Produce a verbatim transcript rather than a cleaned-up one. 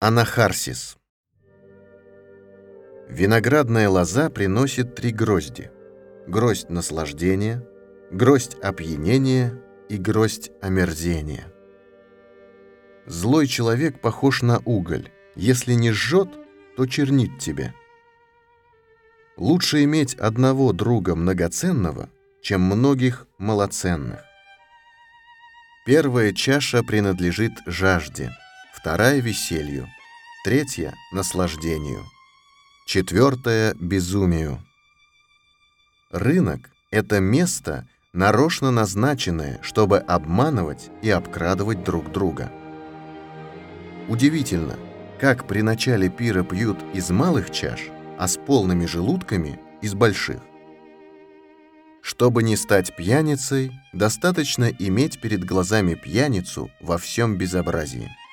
Анахарсис. Виноградная лоза приносит три грозди: гроздь наслаждения, гроздь опьянения и гроздь омерзения. Злой человек похож на уголь: если не жжет, то чернит тебя. Лучше иметь одного друга многоценного, чем многих малоценных. Первая чаша принадлежит жажде, вторая — веселью, третья — наслаждению, четвертая — безумию. Рынок — это место, нарочно назначенное, чтобы обманывать и обкрадывать друг друга. Удивительно, как при начале пира пьют из малых чаш, а с полными желудками — из больших. Чтобы не стать пьяницей, достаточно иметь перед глазами пьяницу во всем безобразии.